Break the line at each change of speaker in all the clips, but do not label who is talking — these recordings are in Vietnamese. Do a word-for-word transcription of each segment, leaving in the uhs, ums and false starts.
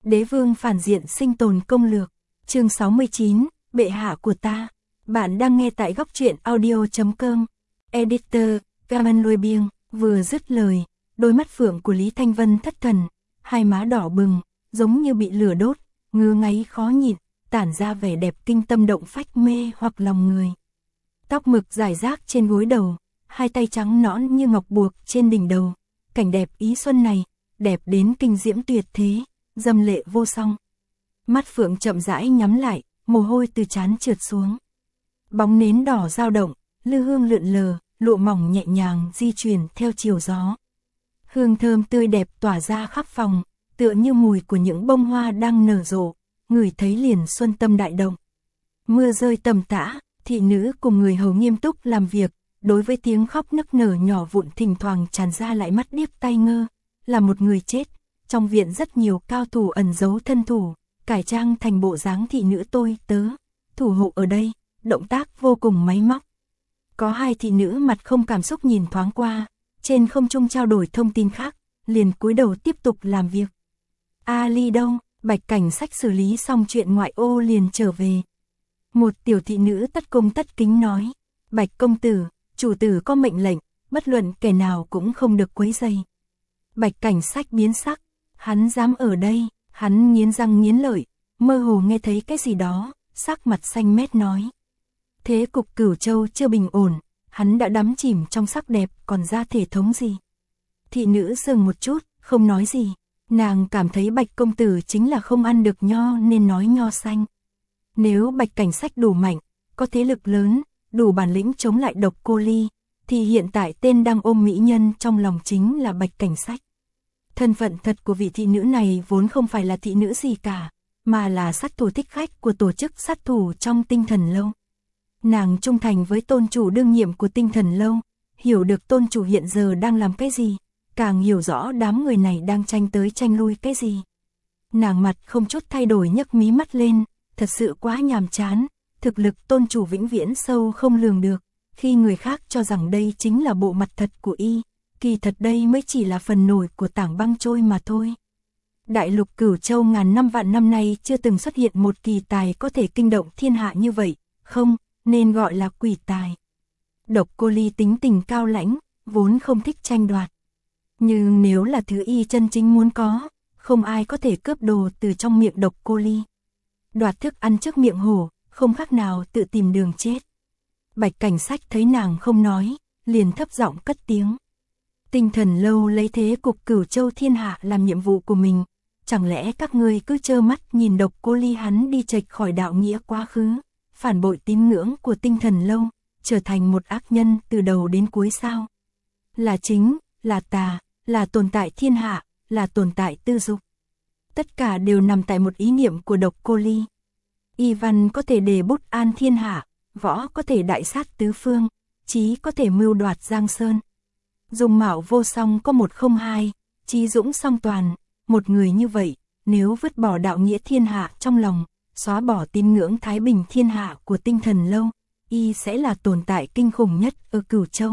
Đế vương phản diện sinh tồn công lược, chương sáu mươi chín, bệ hạ của ta. Bạn đang nghe tại góc truyện audio chấm com. Editor, Gaman Lôi Biêng, vừa dứt lời, đôi mắt phượng của Lý Thanh Vân thất thần, hai má đỏ bừng, giống như bị lửa đốt, ngứa ngáy khó nhịn, tản ra vẻ đẹp kinh tâm động phách mê hoặc lòng người. Tóc mực rải rác trên gối đầu, hai tay trắng nõn như ngọc buộc trên đỉnh đầu, cảnh đẹp ý xuân này, đẹp đến kinh diễm tuyệt thế, dâm lệ vô song. Mắt phượng chậm rãi nhắm lại, mồ hôi từ trán trượt xuống. Bóng nến đỏ dao động, lư hương lượn lờ, lụa mỏng nhẹ nhàng di chuyển theo chiều gió. Hương thơm tươi đẹp tỏa ra khắp phòng, tựa như mùi của những bông hoa đang nở rộ, ngửi thấy liền xuân tâm đại động. Mưa rơi tầm tã, thị nữ cùng người hầu nghiêm túc làm việc, đối với tiếng khóc nức nở nhỏ vụn thỉnh thoảng tràn ra lại mắt điếc tai ngơ, là một người chết. Trong viện rất nhiều cao thủ ẩn giấu thân thủ, cải trang thành bộ dáng thị nữ tôi tớ, thủ hộ ở đây, động tác vô cùng máy móc. Có hai thị nữ mặt không cảm xúc nhìn thoáng qua, trên không trung trao đổi thông tin khác, liền cúi đầu tiếp tục làm việc. Ali đâu? Bạch Cảnh Sách xử lý xong chuyện ngoại ô liền trở về. Một tiểu thị nữ tất cung tất kính nói, Bạch công tử, chủ tử có mệnh lệnh, bất luận kẻ nào cũng không được quấy rầy. Bạch Cảnh Sách biến sắc, hắn dám ở đây, hắn nghiến răng nghiến lợi, mơ hồ nghe thấy cái gì đó, sắc mặt xanh mét nói. Thế cục Cửu Châu chưa bình ổn, hắn đã đắm chìm trong sắc đẹp còn ra thể thống gì. Thị nữ dừng một chút, không nói gì, nàng cảm thấy Bạch công tử chính là không ăn được nho nên nói nho xanh. Nếu Bạch Cảnh Sách đủ mạnh, có thế lực lớn, đủ bản lĩnh chống lại Độc Cô Ly, thì hiện tại tên đang ôm mỹ nhân trong lòng chính là Bạch Cảnh Sách. Thân phận thật của vị thị nữ này vốn không phải là thị nữ gì cả, mà là sát thủ thích khách của tổ chức sát thủ trong Tinh Thần Lâu. Nàng trung thành với tôn chủ đương nhiệm của Tinh Thần Lâu, hiểu được tôn chủ hiện giờ đang làm cái gì, càng hiểu rõ đám người này đang tranh tới tranh lui cái gì. Nàng mặt không chút thay đổi nhấc mí mắt lên, thật sự quá nhàm chán, thực lực tôn chủ vĩnh viễn sâu không lường được, khi người khác cho rằng đây chính là bộ mặt thật của y, kỳ thật đây mới chỉ là phần nổi của tảng băng trôi mà thôi. Đại lục Cửu Châu ngàn năm vạn năm nay chưa từng xuất hiện một kỳ tài có thể kinh động thiên hạ như vậy, không, nên gọi là quỷ tài. Độc Cô Ly tính tình cao lãnh, vốn không thích tranh đoạt. Nhưng nếu là thứ y chân chính muốn có, không ai có thể cướp đồ từ trong miệng Độc Cô Ly. Đoạt thức ăn trước miệng hổ, không khác nào tự tìm đường chết. Bạch Cảnh Sách thấy nàng không nói, liền thấp giọng cất tiếng. Tinh Thần Lâu lấy thế cục Cửu Châu thiên hạ làm nhiệm vụ của mình, chẳng lẽ các ngươi cứ trơ mắt nhìn Độc Cô Ly hắn đi chệch khỏi đạo nghĩa quá khứ, phản bội tín ngưỡng của Tinh Thần Lâu, trở thành một ác nhân từ đầu đến cuối sao? Là chính, là tà, là tồn tại thiên hạ, là tồn tại tư dục. Tất cả đều nằm tại một ý niệm của Độc Cô Ly. Y văn có thể đề bút an thiên hạ, võ có thể đại sát tứ phương, trí có thể mưu đoạt giang sơn. Dung mạo vô song có một không hai, trí dũng song toàn, một người như vậy, nếu vứt bỏ đạo nghĩa thiên hạ trong lòng, xóa bỏ tín ngưỡng thái bình thiên hạ của Tinh Thần Lâu, y sẽ là tồn tại kinh khủng nhất ở Cửu Châu.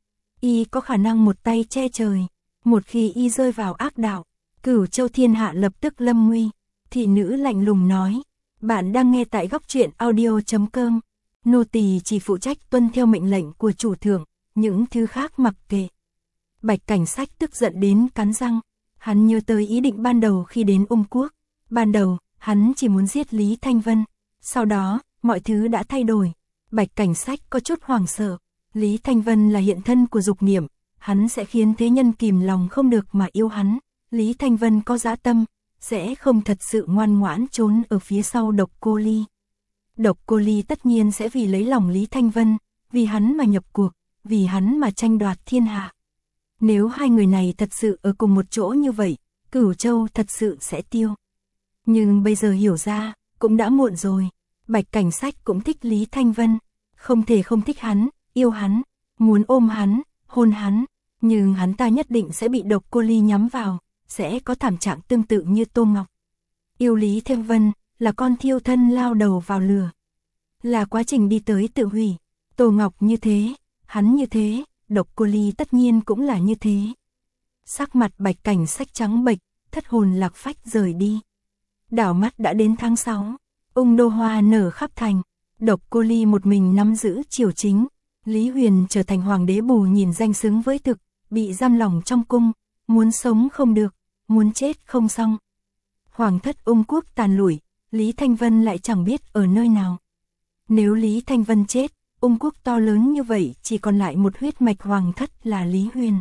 Y có khả năng một tay che trời, một khi y rơi vào ác đạo, Cửu Châu thiên hạ lập tức lâm nguy. Thị nữ lạnh lùng nói, bạn đang nghe tại góc truyện audio chấm com. Nô tỳ chỉ phụ trách tuân theo mệnh lệnh của chủ thượng, những thứ khác mặc kệ. Bạch Cảnh Sách tức giận đến cắn răng, hắn nhớ tới ý định ban đầu khi đến Ung Quốc. Ban đầu, hắn chỉ muốn giết Lý Thanh Vân, sau đó, mọi thứ đã thay đổi. Bạch Cảnh Sách có chút hoảng sợ, Lý Thanh Vân là hiện thân của dục niệm, hắn sẽ khiến thế nhân kìm lòng không được mà yêu hắn. Lý Thanh Vân có dã tâm, sẽ không thật sự ngoan ngoãn trốn ở phía sau Độc Cô Ly. Độc Cô Ly tất nhiên sẽ vì lấy lòng Lý Thanh Vân, vì hắn mà nhập cuộc, vì hắn mà tranh đoạt thiên hạ. Nếu hai người này thật sự ở cùng một chỗ như vậy, Cửu Châu thật sự sẽ tiêu. Nhưng bây giờ hiểu ra, cũng đã muộn rồi. Bạch Cảnh Sách cũng thích Lý Thanh Vân, không thể không thích hắn, yêu hắn, muốn ôm hắn, hôn hắn, nhưng hắn ta nhất định sẽ bị Độc Cô Ly nhắm vào, sẽ có thảm trạng tương tự như Tô Ngọc. Yêu Lý Thanh Vân là con thiêu thân lao đầu vào lửa, là quá trình đi tới tự hủy. Tô Ngọc như thế, hắn như thế, Độc Cô Ly tất nhiên cũng là như thế. Sắc mặt Bạch Cảnh Sách trắng bệch, thất hồn lạc phách rời đi. Đảo mắt đã đến tháng sáu, ung đô hoa nở khắp thành, Độc Cô Ly một mình nắm giữ triều chính, Lý Huyền trở thành hoàng đế bù nhìn danh xứng với thực, bị giam lỏng trong cung, muốn sống không được, muốn chết không xong. Hoàng thất Ung quốc tàn lụi, Lý Thanh Vân lại chẳng biết ở nơi nào. Nếu Lý Thanh Vân chết, Ung quốc to lớn như vậy chỉ còn lại một huyết mạch hoàng thất là Lý Huyền.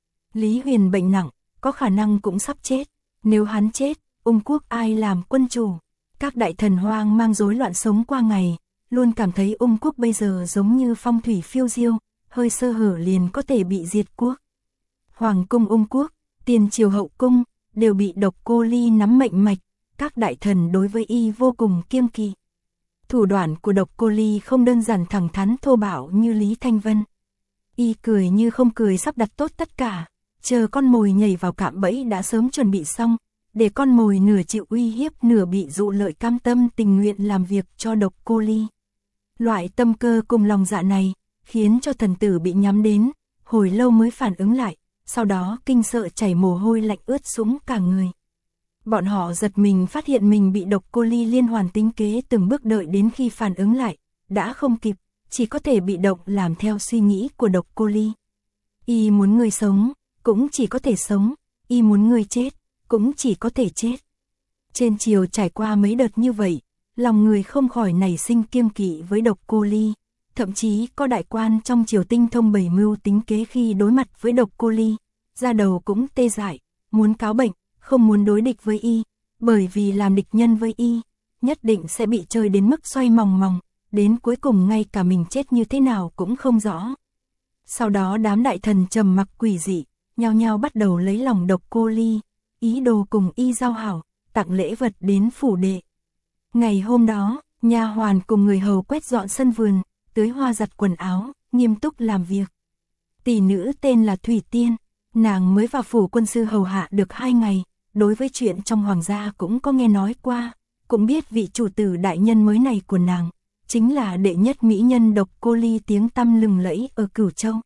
Lý Huyền bệnh nặng, có khả năng cũng sắp chết, nếu hắn chết, Ung quốc ai làm quân chủ? Các đại thần hoang mang rối loạn sống qua ngày, luôn cảm thấy Ung quốc bây giờ giống như phong thủy phiêu diêu, hơi sơ hở liền có thể bị diệt quốc. Hoàng cung Ung quốc, tiền triều hậu cung, đều bị Độc Cô Ly nắm mệnh mạch, các đại thần đối với y vô cùng kiêng kỵ. Thủ đoạn của Độc Cô Ly không đơn giản thẳng thắn thô bạo như Lý Thanh Vân. Y cười như không cười sắp đặt tốt tất cả, chờ con mồi nhảy vào cạm bẫy đã sớm chuẩn bị xong, để con mồi nửa chịu uy hiếp nửa bị dụ lợi cam tâm tình nguyện làm việc cho Độc Cô Ly. Loại tâm cơ cùng lòng dạ này, khiến cho thần tử bị nhắm đến, hồi lâu mới phản ứng lại, sau đó kinh sợ chảy mồ hôi lạnh ướt sũng cả người. Bọn họ giật mình phát hiện mình bị Độc Cô Ly liên hoàn tính kế từng bước, đợi đến khi phản ứng lại, đã không kịp, chỉ có thể bị động làm theo suy nghĩ của Độc Cô Ly. Y muốn người sống, cũng chỉ có thể sống, y muốn người chết, cũng chỉ có thể chết. Trên triều trải qua mấy đợt như vậy, lòng người không khỏi nảy sinh kiêng kỵ với Độc Cô Ly, thậm chí có đại quan trong triều tinh thông bày mưu tính kế khi đối mặt với Độc Cô Ly, da đầu cũng tê dại, muốn cáo bệnh, không muốn đối địch với y, bởi vì làm địch nhân với y, nhất định sẽ bị chơi đến mức xoay mòng mòng, đến cuối cùng ngay cả mình chết như thế nào cũng không rõ. Sau đó đám đại thần trầm mặc quỷ dị, nhao nhao bắt đầu lấy lòng Độc Cô Ly, ý đồ cùng y giao hảo, tặng lễ vật đến phủ đệ. Ngày hôm đó, nha hoàn cùng người hầu quét dọn sân vườn, tưới hoa giặt quần áo, nghiêm túc làm việc. Tỷ nữ tên là Thủy Tiên, nàng mới vào phủ quân sư hầu hạ được hai ngày, đối với chuyện trong hoàng gia cũng có nghe nói qua, cũng biết vị chủ tử đại nhân mới này của nàng, chính là đệ nhất mỹ nhân Độc Cô Ly tiếng tăm lừng lẫy ở Cửu Châu.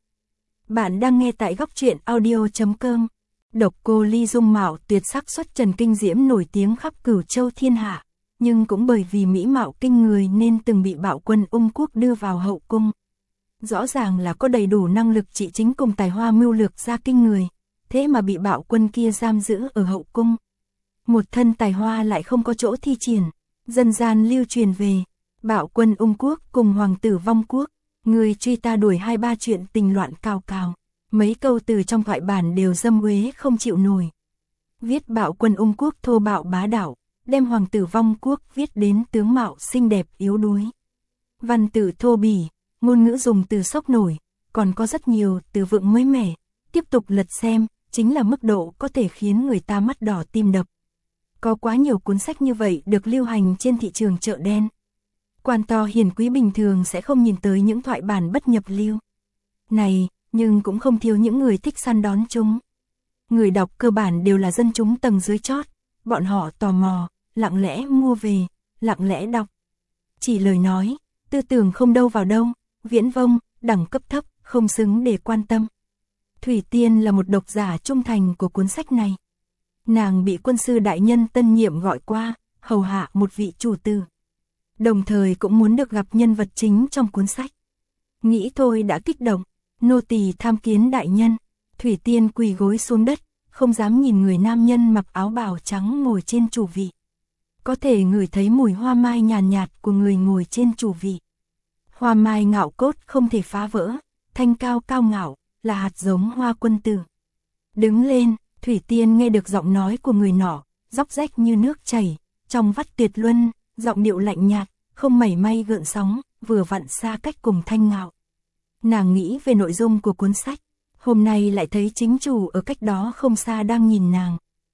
Bạn đang nghe tại góc truyện audio chấm com. Độc Cô Ly dung mạo tuyệt sắc xuất trần kinh diễm nổi tiếng khắp Cửu Châu thiên hạ, nhưng cũng bởi vì mỹ mạo kinh người nên từng bị bạo quân Ung quốc đưa vào hậu cung. Rõ ràng là có đầy đủ năng lực trị chính cùng tài hoa mưu lược ra kinh người, thế mà bị bạo quân kia giam giữ ở hậu cung. Một thân tài hoa lại không có chỗ thi triển, dân gian lưu truyền về, bạo quân Ung quốc cùng hoàng tử vong quốc, người truy ta đuổi hai ba chuyện tình loạn cào cào, mấy câu từ trong thoại bản đều dâm uế không chịu nổi. Viết bạo quân Ung quốc thô bạo bá đạo, đem hoàng tử vong quốc viết đến tướng mạo xinh đẹp yếu đuối. Văn tự thô bỉ, ngôn ngữ dùng từ sốc nổi, còn có rất nhiều từ vựng mới mẻ, tiếp tục lật xem, chính là mức độ có thể khiến người ta mắt đỏ tim đập. Có quá nhiều cuốn sách như vậy được lưu hành trên thị trường chợ đen. Quan to hiền quý bình thường sẽ không nhìn tới những thoại bản bất nhập lưu này, nhưng cũng không thiếu những người thích săn đón chúng. Người đọc cơ bản đều là dân chúng tầng dưới chót, bọn họ tò mò, lặng lẽ mua về, lặng lẽ đọc. Chỉ lời nói, tư tưởng không đâu vào đâu, viễn vông, đẳng cấp thấp, không xứng để quan tâm. Thủy Tiên là một độc giả trung thành của cuốn sách này. Nàng bị quân sư đại nhân tân nhiệm gọi qua, hầu hạ một vị chủ tử. Đồng thời cũng muốn được gặp nhân vật chính trong cuốn sách. Nghĩ thôi đã kích động, nô tỳ tham kiến đại nhân. Thủy Tiên quỳ gối xuống đất, không dám nhìn người nam nhân mặc áo bào trắng ngồi trên chủ vị. Có thể ngửi thấy mùi hoa mai nhàn nhạt, nhạt của người ngồi trên chủ vị. Hoa mai ngạo cốt không thể phá vỡ, thanh cao cao ngạo, là hạt giống hoa quân tử. Đứng lên, Thủy Tiên nghe được giọng nói của người nọ, róc rách như nước chảy, trong vắt tuyệt luân, giọng điệu lạnh nhạt, không mảy may gợn sóng, vừa vặn xa cách cùng thanh ngạo. Nàng nghĩ về nội dung của cuốn sách, hôm nay lại thấy chính chủ ở cách đó không xa đang nhìn nàng.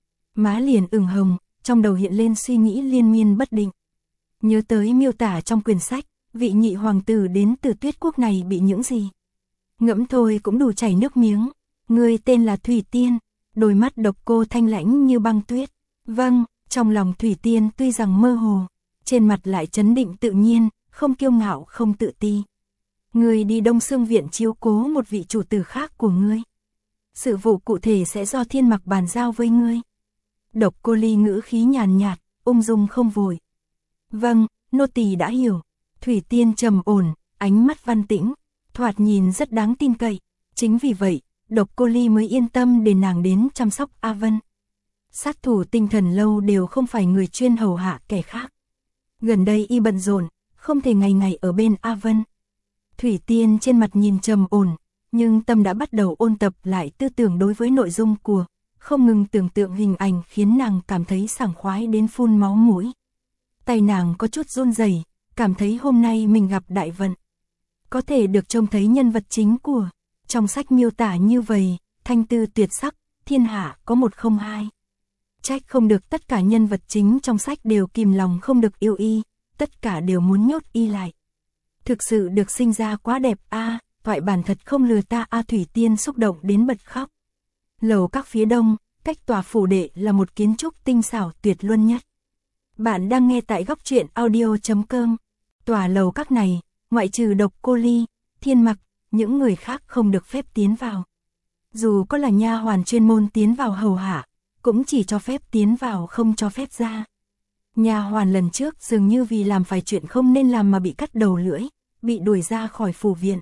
Má liền ửng hồng, trong đầu hiện lên suy nghĩ liên miên bất định. Nhớ tới miêu tả trong quyển sách, vị nhị hoàng tử đến từ Tuyết quốc này bị những gì. Ngẫm thôi cũng đủ chảy nước miếng. Người tên là Thủy Tiên, đôi mắt độc cô thanh lãnh như băng tuyết. Vâng, trong lòng Thủy Tiên tuy rằng mơ hồ, trên mặt lại trấn định tự nhiên, không kiêu ngạo không tự ti. Người đi Đông Xương viện chiếu cố một vị chủ tử khác của ngươi. Sự vụ cụ thể sẽ do Thiên Mặc bàn giao với ngươi. Độc Cô Ly ngữ khí nhàn nhạt, ung dung không vội. Vâng, nô tỳ đã hiểu. Thủy Tiên trầm ổn, ánh mắt văn tĩnh, thoạt nhìn rất đáng tin cậy. Chính vì vậy, Độc Cô Ly mới yên tâm để nàng đến chăm sóc A Vân. Sát thủ Tinh Thần Lâu đều không phải người chuyên hầu hạ kẻ khác. Gần đây y bận rộn, không thể ngày ngày ở bên A Vân. Thủy Tiên trên mặt nhìn trầm ổn, nhưng tâm đã bắt đầu ôn tập lại tư tưởng đối với nội dung của, không ngừng tưởng tượng hình ảnh khiến nàng cảm thấy sảng khoái đến phun máu mũi. Tay nàng có chút run rẩy, cảm thấy hôm nay mình gặp đại vận. Có thể được trông thấy nhân vật chính của, trong sách miêu tả như vậy, thanh tư tuyệt sắc, thiên hạ có một không hai. Trách không được tất cả nhân vật chính trong sách đều kìm lòng không được yêu y, tất cả đều muốn nhốt y lại. Thực sự được sinh ra quá đẹp a, à, thoại bản thật không lừa ta a. À, Thủy Tiên xúc động đến bật khóc. Lầu các phía đông, cách tòa phủ đệ là một kiến trúc tinh xảo tuyệt luân nhất. Bạn đang nghe tại góc truyện audio chấm com. Tòa lầu các này, ngoại trừ Độc Cô Ly, Thiên Mặc, những người khác không được phép tiến vào. Dù có là nha hoàn chuyên môn tiến vào hầu hạ, cũng chỉ cho phép tiến vào không cho phép ra. Nha hoàn lần trước dường như vì làm phải chuyện không nên làm mà bị cắt đầu lưỡi, bị đuổi ra khỏi phủ viện.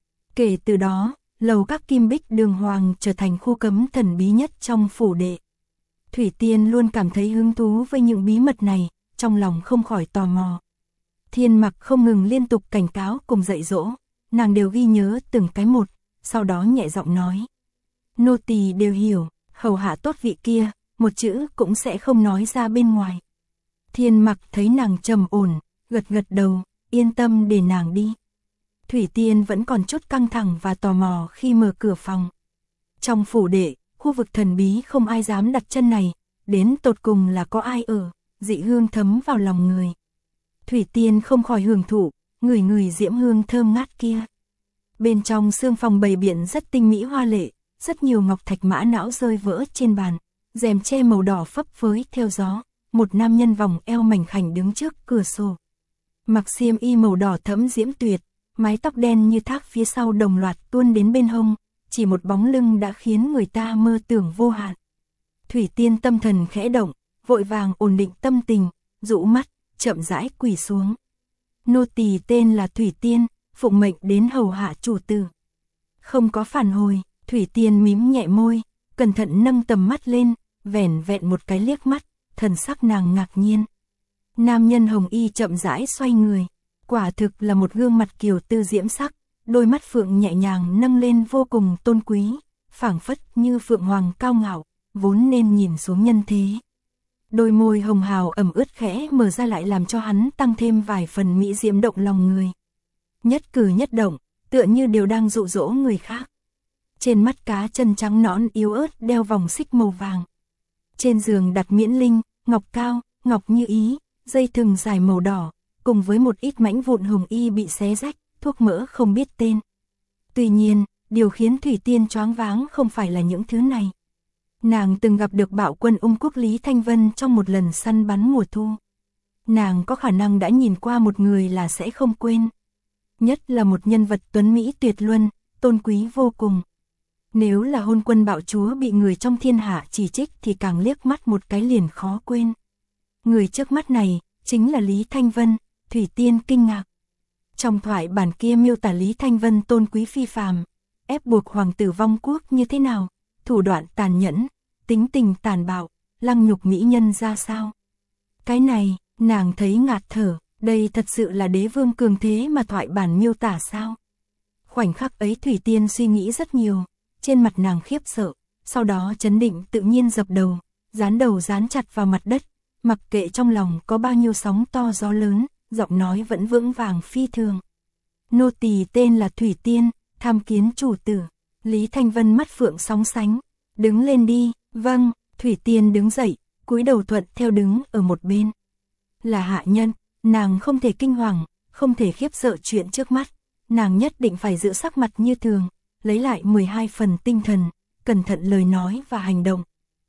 Kể từ đó, lầu các Kim Bích Đường Hoàng trở thành khu cấm thần bí nhất trong phủ đệ. Thủy Tiên luôn cảm thấy hứng thú với những bí mật này, trong lòng không khỏi tò mò. Thiên Mặc không ngừng liên tục cảnh cáo cùng dạy dỗ, nàng đều ghi nhớ từng cái một, sau đó nhẹ giọng nói. Nô tỳ đều hiểu, hầu hạ tốt vị kia, một chữ cũng sẽ không nói ra bên ngoài. Thiên Mặc thấy nàng trầm ổn, gật gật đầu, yên tâm để nàng đi. Thủy Tiên vẫn còn chút căng thẳng và tò mò khi mở cửa phòng. Trong phủ đệ, khu vực thần bí không ai dám đặt chân này, đến tột cùng là có ai ở, dị hương thấm vào lòng người. Thủy Tiên không khỏi hưởng thụ, ngửi ngửi diễm hương thơm ngát kia. Bên trong sương phòng bày biện rất tinh mỹ hoa lệ, rất nhiều ngọc thạch mã não rơi vỡ trên bàn, rèm che màu đỏ phấp phới theo gió, một nam nhân vòng eo mảnh khảnh đứng trước cửa sổ. Mặc xiêm y màu đỏ thẫm diễm tuyệt, mái tóc đen như thác phía sau đồng loạt tuôn đến bên hông, chỉ một bóng lưng đã khiến người ta mơ tưởng vô hạn. Thủy Tiên tâm thần khẽ động, vội vàng ổn định tâm tình, rũ mắt, chậm rãi quỳ xuống. Nô tỳ tên là Thủy Tiên, phụng mệnh đến hầu hạ chủ tử. Không có phản hồi, Thủy Tiên mím nhẹ môi, cẩn thận nâng tầm mắt lên, vẻn vẹn một cái liếc mắt, thần sắc nàng ngạc nhiên. Nam nhân hồng y chậm rãi xoay người, quả thực là một gương mặt kiều tư diễm sắc, đôi mắt phượng nhẹ nhàng nâng lên vô cùng tôn quý, phảng phất như phượng hoàng cao ngạo, vốn nên nhìn xuống nhân thế. Đôi môi hồng hào ẩm ướt khẽ mở ra lại làm cho hắn tăng thêm vài phần mỹ diễm động lòng người. Nhất cử nhất động, tựa như đều đang dụ dỗ người khác. Trên mắt cá chân trắng nõn yếu ớt đeo vòng xích màu vàng. Trên giường đặt miễn linh, ngọc cao, ngọc như ý, dây thừng dài màu đỏ, cùng với một ít mảnh vụn hồng y bị xé rách, thuốc mỡ không biết tên. Tuy nhiên, điều khiến Thủy Tiên choáng váng không phải là những thứ này. Nàng từng gặp được bạo quân Ung Quốc Lý Thanh Vân trong một lần săn bắn mùa thu. Nàng có khả năng đã nhìn qua một người là sẽ không quên. Nhất là một nhân vật tuấn mỹ tuyệt luân, tôn quý vô cùng. Nếu là hôn quân bạo chúa bị người trong thiên hạ chỉ trích thì càng liếc mắt một cái liền khó quên. Người trước mắt này, chính là Lý Thanh Vân, Thủy Tiên kinh ngạc. Trong thoại bản kia miêu tả Lý Thanh Vân tôn quý phi phàm, ép buộc hoàng tử vong quốc như thế nào, thủ đoạn tàn nhẫn, tính tình tàn bạo, lăng nhục mỹ nhân ra sao. Cái này, nàng thấy ngạt thở, đây thật sự là đế vương cường thế mà thoại bản miêu tả sao. Khoảnh khắc ấy Thủy Tiên suy nghĩ rất nhiều, trên mặt nàng khiếp sợ, sau đó chấn định tự nhiên dập đầu, dán đầu dán chặt vào mặt đất, mặc kệ trong lòng có bao nhiêu sóng to gió lớn, giọng nói vẫn vững vàng phi thường. Nô tỳ tên là Thủy Tiên, tham kiến chủ tử. Lý Thanh Vân mắt phượng sóng sánh, đứng lên đi. Vâng, Thủy Tiên đứng dậy, cúi đầu thuận theo đứng ở một bên. Là hạ nhân, nàng không thể kinh hoàng, không thể khiếp sợ chuyện trước mắt, nàng nhất định phải giữ sắc mặt như thường, lấy lại mười hai phần tinh thần, cẩn thận lời nói và hành động.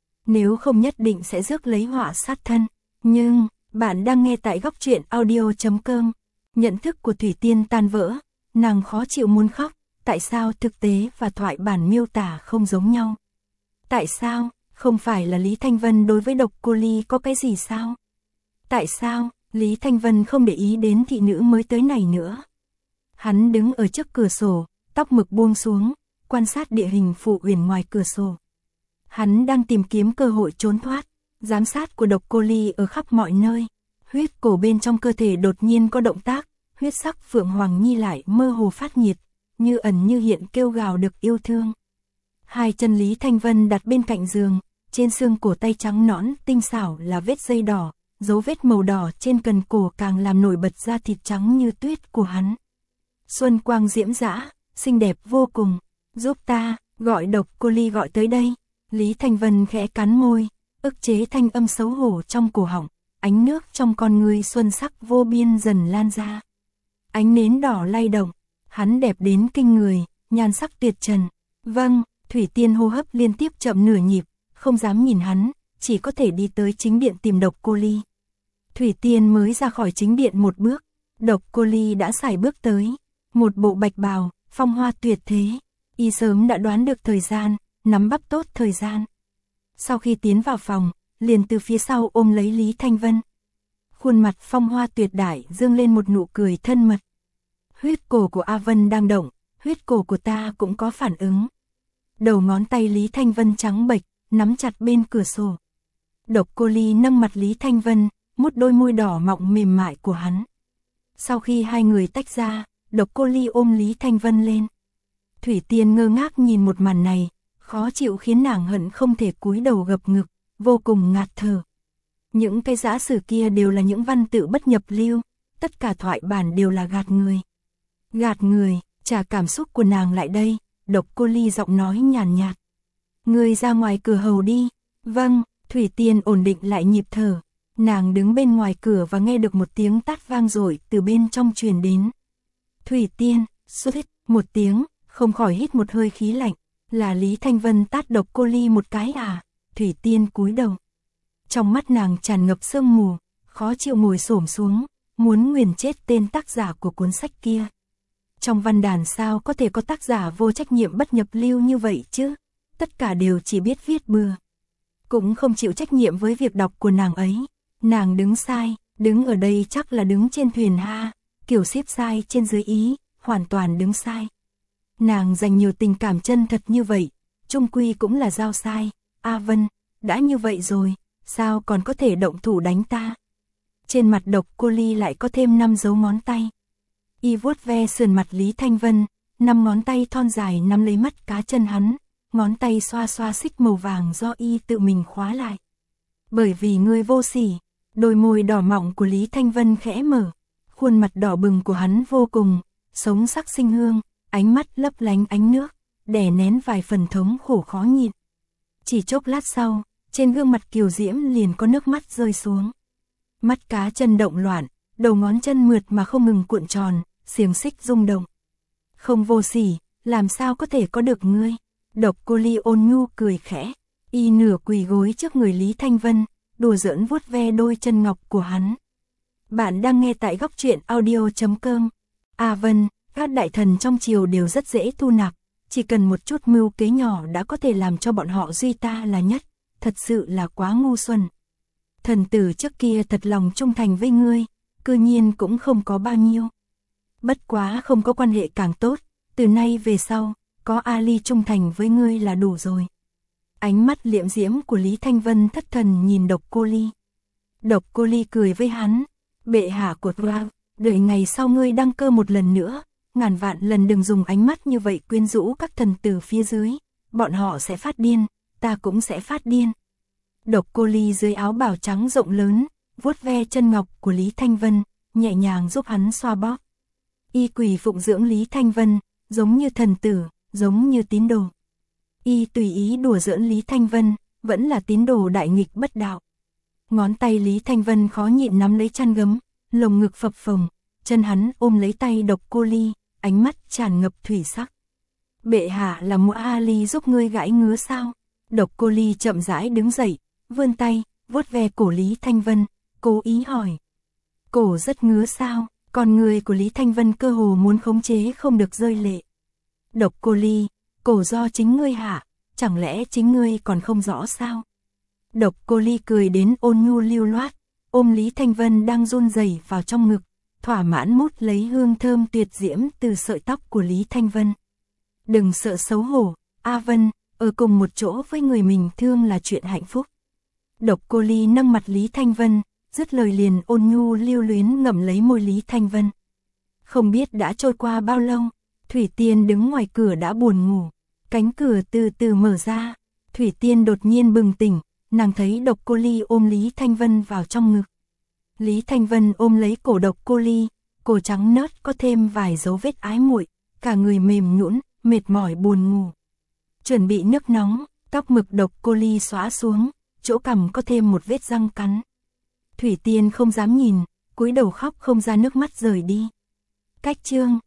Nếu không nhất định sẽ rước lấy họa sát thân. Nhưng, bạn đang nghe tại góc truyện audio chấm com. Nhận thức của Thủy Tiên tan vỡ, nàng khó chịu muốn khóc. Tại sao thực tế và thoại bản miêu tả không giống nhau? Tại sao, không phải là Lý Thanh Vân đối với Độc Cô Ly có cái gì sao? Tại sao? Lý Thanh Vân không để ý đến thị nữ mới tới này nữa. Hắn đứng ở trước cửa sổ, tóc mực buông xuống, quan sát địa hình Phủ Uyển ngoài cửa sổ. Hắn đang tìm kiếm cơ hội trốn thoát, giám sát của độc cô Ly ở khắp mọi nơi. Huyết cổ bên trong cơ thể đột nhiên có động tác, huyết sắc Phượng Hoàng Nhi lại mơ hồ phát nhiệt, như ẩn như hiện kêu gào được yêu thương. Hai chân Lý Thanh Vân đặt bên cạnh giường, trên xương cổ tay trắng nõn tinh xảo là vết dây đỏ, dấu vết màu đỏ trên cần cổ càng làm nổi bật ra thịt trắng như tuyết của hắn. Xuân quang diễm dã, xinh đẹp vô cùng. Giúp ta, gọi độc cô Ly gọi tới đây. Lý Thanh Vân khẽ cắn môi, ức chế thanh âm xấu hổ trong cổ họng, ánh nước trong con ngươi xuân sắc vô biên dần lan ra. Ánh nến đỏ lay động, hắn đẹp đến kinh người, nhan sắc tuyệt trần. Vâng, Thủy Tiên hô hấp liên tiếp chậm nửa nhịp, không dám nhìn hắn, chỉ có thể đi tới chính điện tìm độc cô Ly. Thủy Tiên mới ra khỏi chính điện một bước, độc cô Ly đã sải bước tới, một bộ bạch bào, phong hoa tuyệt thế. Y sớm đã đoán được thời gian, nắm bắt tốt thời gian. Sau khi tiến vào phòng, liền từ phía sau ôm lấy Lý Thanh Vân. Khuôn mặt phong hoa tuyệt đại dương lên một nụ cười thân mật. Huyết cổ của A Vân đang động, huyết cổ của ta cũng có phản ứng. Đầu ngón tay Lý Thanh Vân trắng bệch, nắm chặt bên cửa sổ. Độc cô Ly nâng mặt Lý Thanh Vân, mút đôi môi đỏ mọng mềm mại của hắn. Sau khi hai người tách ra, độc cô Ly ôm Lý Thanh Vân lên. Thủy Tiên ngơ ngác nhìn một màn này, khó chịu khiến nàng hận không thể cúi đầu gập ngực, vô cùng ngạt thở. Những cái giả sử kia đều là những văn tự bất nhập lưu, tất cả thoại bản đều là gạt người. Gạt người, trả cảm xúc của nàng lại đây, độc cô Ly giọng nói nhàn nhạt. Ngươi ra ngoài cửa hầu đi. Vâng, Thủy Tiên ổn định lại nhịp thở. Nàng đứng bên ngoài cửa và nghe được một tiếng tát vang dội từ bên trong truyền đến. Thủy Tiên, xuất hít một tiếng, không khỏi hít một hơi khí lạnh. Là Lý Thanh Vân tát độc cô Ly một cái à? Thủy Tiên cúi đầu. Trong mắt nàng tràn ngập sương mù, khó chịu ngồi xổm xuống, muốn nguyền chết tên tác giả của cuốn sách kia. Trong văn đàn sao có thể có tác giả vô trách nhiệm bất nhập lưu như vậy chứ? Tất cả đều chỉ biết viết bừa. Cũng không chịu trách nhiệm với việc đọc của nàng ấy. Nàng đứng sai, đứng ở đây chắc là đứng trên thuyền ha, kiểu xếp sai trên dưới ý, hoàn toàn đứng sai. Nàng dành nhiều tình cảm chân thật như vậy, chung quy cũng là giao sai. A Vân, đã như vậy rồi, sao còn có thể động thủ đánh ta? Trên mặt độc cô Ly lại có thêm năm dấu ngón tay. Y vuốt ve sườn mặt Lý Thanh Vân, năm ngón tay thon dài nắm lấy mắt cá chân hắn, ngón tay xoa xoa xích màu vàng do y tự mình khóa lại. Bởi vì ngươi vô sỉ. Đôi môi đỏ mọng của Lý Thanh Vân khẽ mở, khuôn mặt đỏ bừng của hắn vô cùng, sống sắc sinh hương, ánh mắt lấp lánh ánh nước, đè nén vài phần thống khổ khó nhịn. Chỉ chốc lát sau, trên gương mặt kiều diễm liền có nước mắt rơi xuống. Mắt cá chân động loạn, đầu ngón chân mượt mà không ngừng cuộn tròn, xiềng xích rung động. Không vô sỉ, làm sao có thể có được ngươi? Độc cô Ly ôn nhu cười khẽ, y nửa quỳ gối trước người Lý Thanh Vân, đùa giỡn vuốt ve đôi chân ngọc của hắn. Bạn đang nghe tại góc truyện audio chấm com. A Vân, các đại thần trong triều đều rất dễ thu nạp, chỉ cần một chút mưu kế nhỏ đã có thể làm cho bọn họ duy ta là nhất, thật sự là quá ngu xuẩn. Thần tử trước kia thật lòng trung thành với ngươi, cư nhiên cũng không có bao nhiêu. Bất quá không có quan hệ càng tốt, từ nay về sau, có Ali trung thành với ngươi là đủ rồi. Ánh mắt liễm diễm của Lý Thanh Vân thất thần nhìn độc cô Ly. Độc cô Ly cười với hắn, bệ hạ của Ra, đợi ngày sau ngươi đăng cơ một lần nữa, ngàn vạn lần đừng dùng ánh mắt như vậy quyến rũ các thần tử phía dưới, bọn họ sẽ phát điên, ta cũng sẽ phát điên. Độc cô Ly dưới áo bào trắng rộng lớn, vuốt ve chân ngọc của Lý Thanh Vân, nhẹ nhàng giúp hắn xoa bóp. Y quỳ phụng dưỡng Lý Thanh Vân, giống như thần tử, giống như tín đồ. Y tùy ý đùa giỡn Lý Thanh Vân, vẫn là tín đồ đại nghịch bất đạo. Ngón tay Lý Thanh Vân khó nhịn nắm lấy chăn gấm, lồng ngực phập phồng, chân hắn ôm lấy tay độc cô Ly, ánh mắt tràn ngập thủy sắc. Bệ hạ là muốn Ali giúp ngươi gãi ngứa sao? Độc cô Ly chậm rãi đứng dậy, vươn tay, vuốt ve cổ Lý Thanh Vân, cố ý hỏi. Cổ rất ngứa sao? Còn người của Lý Thanh Vân cơ hồ muốn khống chế không được rơi lệ. Độc cô Ly, cổ do chính ngươi hạ, chẳng lẽ chính ngươi còn không rõ sao? Độc cô Ly cười đến ôn nhu lưu loát, ôm Lý Thanh Vân đang run rẩy vào trong ngực, thỏa mãn mút lấy hương thơm tuyệt diễm từ sợi tóc của Lý Thanh Vân. Đừng sợ xấu hổ, A Vân, ở cùng một chỗ với người mình thương là chuyện hạnh phúc. Độc Cô Ly nâng mặt Lý Thanh Vân, dứt lời liền ôn nhu lưu luyến ngậm lấy môi Lý Thanh Vân. Không biết đã trôi qua bao lâu, Thủy Tiên đứng ngoài cửa đã buồn ngủ, cánh cửa từ từ mở ra, Thủy Tiên đột nhiên bừng tỉnh, nàng thấy Độc Cô Ly ôm Lý Thanh Vân vào trong ngực. Lý Thanh Vân ôm lấy cổ Độc Cô Ly, cổ trắng nớt có thêm vài dấu vết ái muội, cả người mềm nhũn, mệt mỏi buồn ngủ. Chuẩn bị nước nóng, tóc mực Độc Cô Ly xõa xuống, chỗ cằm có thêm một vết răng cắn. Thủy Tiên không dám nhìn, cúi đầu khóc không ra nước mắt rời đi. Cách chương